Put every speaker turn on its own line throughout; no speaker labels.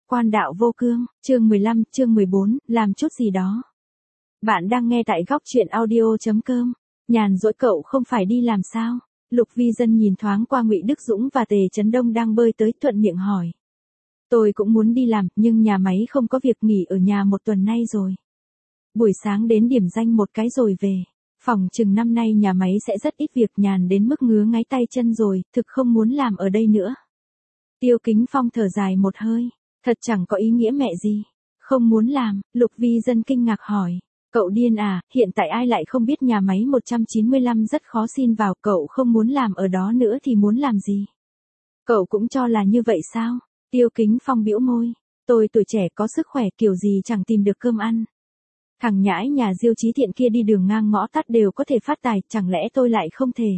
Quan đạo vô cương, chương 15, chương 14, làm chút gì đó. Bạn đang nghe tại góc truyện audio.com. Nhàn rỗi cậu không phải đi làm sao? Lục Vi Dân nhìn thoáng qua Ngụy Đức Dũng và Tề Chấn Đông đang bơi tới, thuận miệng hỏi. Tôi cũng muốn đi làm, nhưng nhà máy không có việc, nghỉ ở nhà một tuần nay rồi. Buổi sáng đến điểm danh một cái rồi về. Phòng chừng năm nay nhà máy sẽ rất ít việc, nhàn đến mức ngứa ngáy tay chân rồi, thực không muốn làm ở đây nữa. Tiêu Kính Phong thở dài một hơi. Thật chẳng có ý nghĩa mẹ gì. Không muốn làm, Lục Vi Dân kinh ngạc hỏi. Cậu điên à, hiện tại ai lại không biết nhà máy 195 rất khó xin vào, cậu không muốn làm ở đó nữa thì muốn làm gì? Cậu cũng cho là như vậy sao? Tiêu Kính Phong bĩu môi. Tôi tuổi trẻ có sức khỏe kiểu gì chẳng tìm được cơm ăn. Thằng nhãi nhà Diêu Chí Thiện kia đi đường ngang ngõ tắt đều có thể phát tài, chẳng lẽ tôi lại không thể?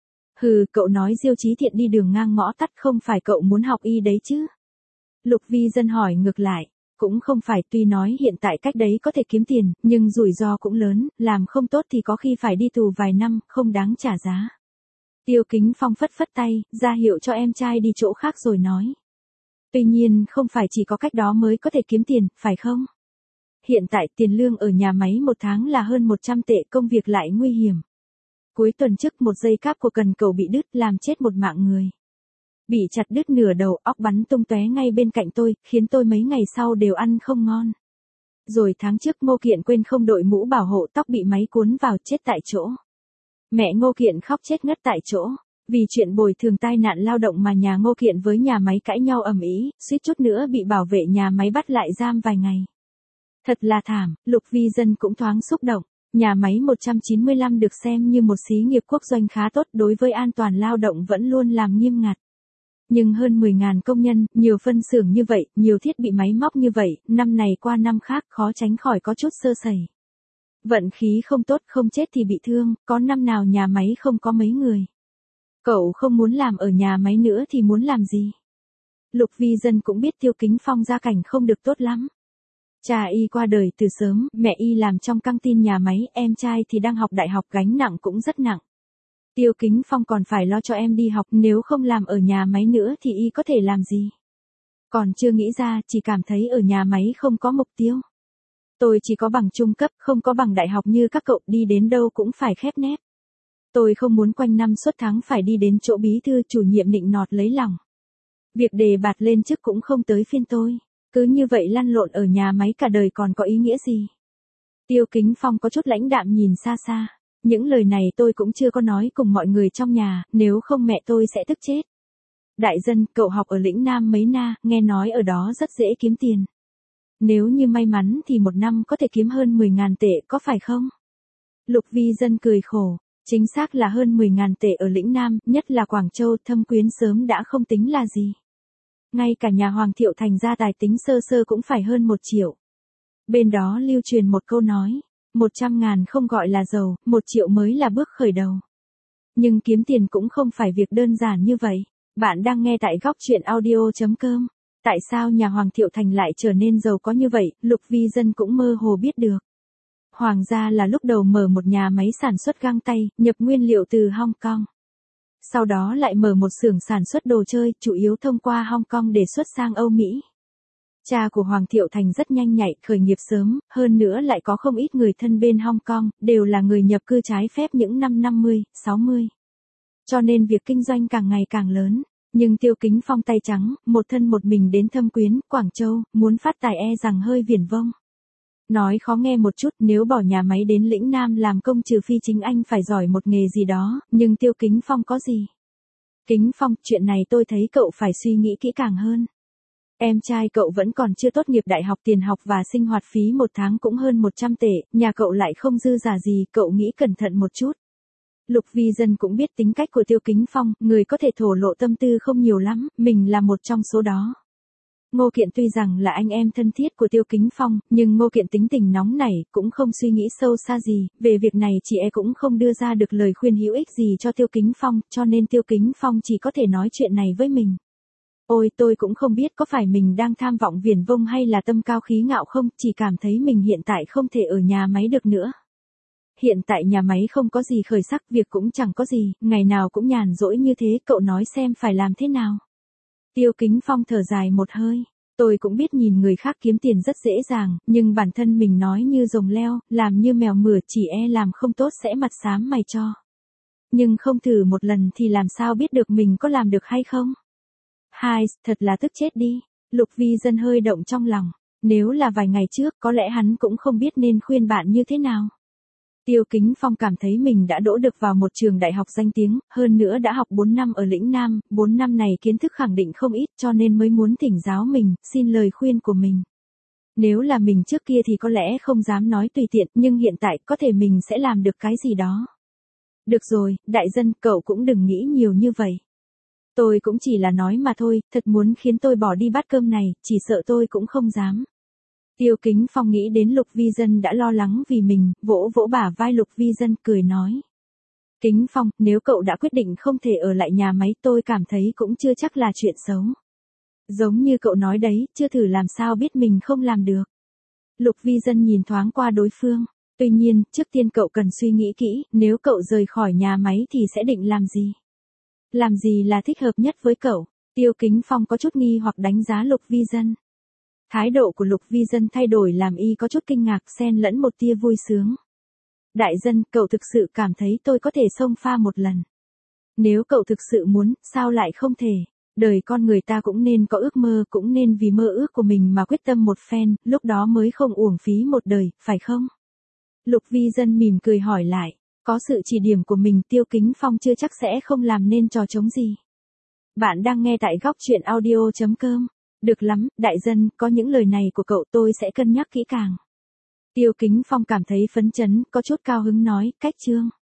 Hừ, cậu nói Diêu Chí Thiện đi đường ngang ngõ tắt, không phải cậu muốn học y đấy chứ? Lục Vi Dân hỏi ngược lại. Cũng không phải, tuy nói hiện tại cách đấy có thể kiếm tiền, nhưng rủi ro cũng lớn, làm không tốt thì có khi phải đi tù vài năm, không đáng trả giá. Tiêu Kính Phong phất phất tay, ra hiệu cho em trai đi chỗ khác rồi nói. Tuy nhiên không phải chỉ có cách đó mới có thể kiếm tiền, phải không? Hiện tại tiền lương ở nhà máy một tháng là hơn 100 tệ, công việc lại nguy hiểm. Cuối tuần trước một dây cáp của cần cầu bị đứt, làm chết một mạng người. Bị chặt đứt nửa đầu, óc bắn tung tóe ngay bên cạnh tôi, khiến tôi mấy ngày sau đều ăn không ngon. Rồi tháng trước Ngô Kiện quên không đội mũ bảo hộ, tóc bị máy cuốn vào, chết tại chỗ. Mẹ Ngô Kiện khóc chết ngất tại chỗ. Vì chuyện bồi thường tai nạn lao động mà nhà Ngô Kiện với nhà máy cãi nhau ầm ĩ, suýt chút nữa bị bảo vệ nhà máy bắt lại giam vài ngày. Thật là thảm, Lục Vi Dân cũng thoáng xúc động. Nhà máy 195 được xem như một xí nghiệp quốc doanh khá tốt, đối với an toàn lao động vẫn luôn làm nghiêm ngặt. Nhưng hơn 10.000 công nhân, nhiều phân xưởng như vậy, nhiều thiết bị máy móc như vậy, năm này qua năm khác khó tránh khỏi có chút sơ sẩy. Vận khí không tốt, không chết thì bị thương, có năm nào nhà máy không có mấy người. Cậu không muốn làm ở nhà máy nữa thì muốn làm gì? Lục Vi Dân cũng biết Tiêu Kính Phong gia cảnh không được tốt lắm. Cha y qua đời từ sớm, mẹ y làm trong căng tin nhà máy, em trai thì đang học đại học, gánh nặng cũng rất nặng. Tiêu Kính Phong còn phải lo cho em đi học, nếu không làm ở nhà máy nữa thì y có thể làm gì? Còn chưa nghĩ ra, chỉ cảm thấy ở nhà máy không có mục tiêu. Tôi chỉ có bằng trung cấp, không có bằng đại học như các cậu, đi đến đâu cũng phải khép nép. Tôi không muốn quanh năm suốt tháng phải đi đến chỗ bí thư chủ nhiệm nịnh nọt lấy lòng. Việc đề bạt lên chức cũng không tới phiên tôi. Cứ như vậy lăn lộn ở nhà máy cả đời còn có ý nghĩa gì? Tiêu Kính Phong có chút lãnh đạm nhìn xa xa. Những lời này tôi cũng chưa có nói cùng mọi người trong nhà, nếu không mẹ tôi sẽ tức chết. Đại Dân, cậu học ở lĩnh Nam mấy na, nghe nói ở đó rất dễ kiếm tiền. Nếu như may mắn thì một năm có thể kiếm hơn 10.000 tệ, có phải không? Lục Vi Dân cười khổ, chính xác là hơn 10.000 tệ ở lĩnh Nam, nhất là Quảng Châu, Thâm Quyến sớm đã không tính là gì. Ngay cả nhà Hoàng Thiệu Thành gia tài tính sơ sơ cũng phải hơn 1 triệu. Bên đó lưu truyền một câu nói. 100.000 không gọi là giàu, 1 triệu mới là bước khởi đầu. Nhưng kiếm tiền cũng không phải việc đơn giản như vậy. Bạn đang nghe tại góc truyện audio.com. Tại sao nhà Hoàng Thiệu Thành lại trở nên giàu có như vậy, Lục Vi Dân cũng mơ hồ biết được. Hoàng gia là lúc đầu mở một nhà máy sản xuất găng tay, nhập nguyên liệu từ Hong Kong. Sau đó lại mở một xưởng sản xuất đồ chơi, chủ yếu thông qua Hong Kong để xuất sang Âu Mỹ. Cha của Hoàng Thiệu Thành rất nhanh nhạy, khởi nghiệp sớm, hơn nữa lại có không ít người thân bên Hong Kong, đều là người nhập cư trái phép những năm 50, 60. Cho nên việc kinh doanh càng ngày càng lớn. Nhưng Tiêu Kính Phong tay trắng, một thân một mình đến Thâm Quyến, Quảng Châu, muốn phát tài e rằng hơi viển vông. Nói khó nghe một chút, nếu bỏ nhà máy đến lĩnh Nam làm công trừ phi chính anh phải giỏi một nghề gì đó, nhưng Tiêu Kính Phong có gì? Kính Phong, chuyện này tôi thấy cậu phải suy nghĩ kỹ càng hơn. Em trai cậu vẫn còn chưa tốt nghiệp đại học, tiền học và sinh hoạt phí một tháng cũng hơn 100 tệ, nhà cậu lại không dư giả gì, cậu nghĩ cẩn thận một chút. Lục Vi Dân cũng biết tính cách của Tiêu Kính Phong, người có thể thổ lộ tâm tư không nhiều lắm, mình là một trong số đó. Ngô Kiện tuy rằng là anh em thân thiết của Tiêu Kính Phong, nhưng Ngô Kiện tính tình nóng nảy, cũng không suy nghĩ sâu xa gì, về việc này chị ấy cũng không đưa ra được lời khuyên hữu ích gì cho Tiêu Kính Phong, cho nên Tiêu Kính Phong chỉ có thể nói chuyện này với mình. Ôi, tôi cũng không biết có phải mình đang tham vọng viển vông hay là tâm cao khí ngạo không, chỉ cảm thấy mình hiện tại không thể ở nhà máy được nữa. Hiện tại nhà máy không có gì khởi sắc, việc cũng chẳng có gì, ngày nào cũng nhàn rỗi như thế, cậu nói xem phải làm thế nào? Tiêu Kính Phong thở dài một hơi. Tôi cũng biết nhìn người khác kiếm tiền rất dễ dàng, nhưng bản thân mình nói như rồng leo, làm như mèo mửa chỉ e làm không tốt sẽ mặt xám mày cho. Nhưng không thử một lần thì làm sao biết được mình có làm được hay không? Hai, thật là tức chết đi. Lục Vi Dân hơi động trong lòng. Nếu là vài ngày trước có lẽ hắn cũng không biết nên khuyên bạn như thế nào. Tiêu Kính Phong cảm thấy mình đã đỗ được vào một trường đại học danh tiếng, hơn nữa đã học 4 năm ở lĩnh Nam, 4 năm này kiến thức khẳng định không ít cho nên mới muốn thỉnh giáo mình, xin lời khuyên của mình. Nếu là mình trước kia thì có lẽ không dám nói tùy tiện, nhưng hiện tại có thể mình sẽ làm được cái gì đó. Được rồi, đại dân, cậu cũng đừng nghĩ nhiều như vậy. Tôi cũng chỉ là nói mà thôi, thật muốn khiến tôi bỏ đi bát cơm này, chỉ sợ tôi cũng không dám. Tiêu Kính Phong nghĩ đến Lục Vi Dân đã lo lắng vì mình, vỗ vỗ bả vai Lục Vi Dân cười nói. Kính Phong, nếu cậu đã quyết định không thể ở lại nhà máy tôi cảm thấy cũng chưa chắc là chuyện xấu. Giống như cậu nói đấy, chưa thử làm sao biết mình không làm được. Lục Vi Dân nhìn thoáng qua đối phương. Tuy nhiên, trước tiên cậu cần suy nghĩ kỹ, nếu cậu rời khỏi nhà máy thì sẽ định làm gì? Làm gì là thích hợp nhất với cậu? Tiêu Kính Phong có chút nghi hoặc đánh giá Lục Vi Dân. Thái độ của Lục Vi Dân thay đổi làm y có chút kinh ngạc xen lẫn một tia vui sướng. Đại dân, cậu thực sự cảm thấy tôi có thể xông pha một lần. Nếu cậu thực sự muốn, sao lại không thể? Đời con người ta cũng nên có ước mơ, cũng nên vì mơ ước của mình mà quyết tâm một phen, lúc đó mới không uổng phí một đời, phải không? Lục Vi Dân mỉm cười hỏi lại, có sự chỉ điểm của mình Tiêu Kính Phong chưa chắc sẽ không làm nên trò trống gì. Bạn đang nghe tại góc truyện audio.com. Được lắm, đại dân, có những lời này của cậu tôi sẽ cân nhắc kỹ càng. Tiêu Kính Phong cảm thấy phấn chấn, có chút cao hứng nói, cách chương.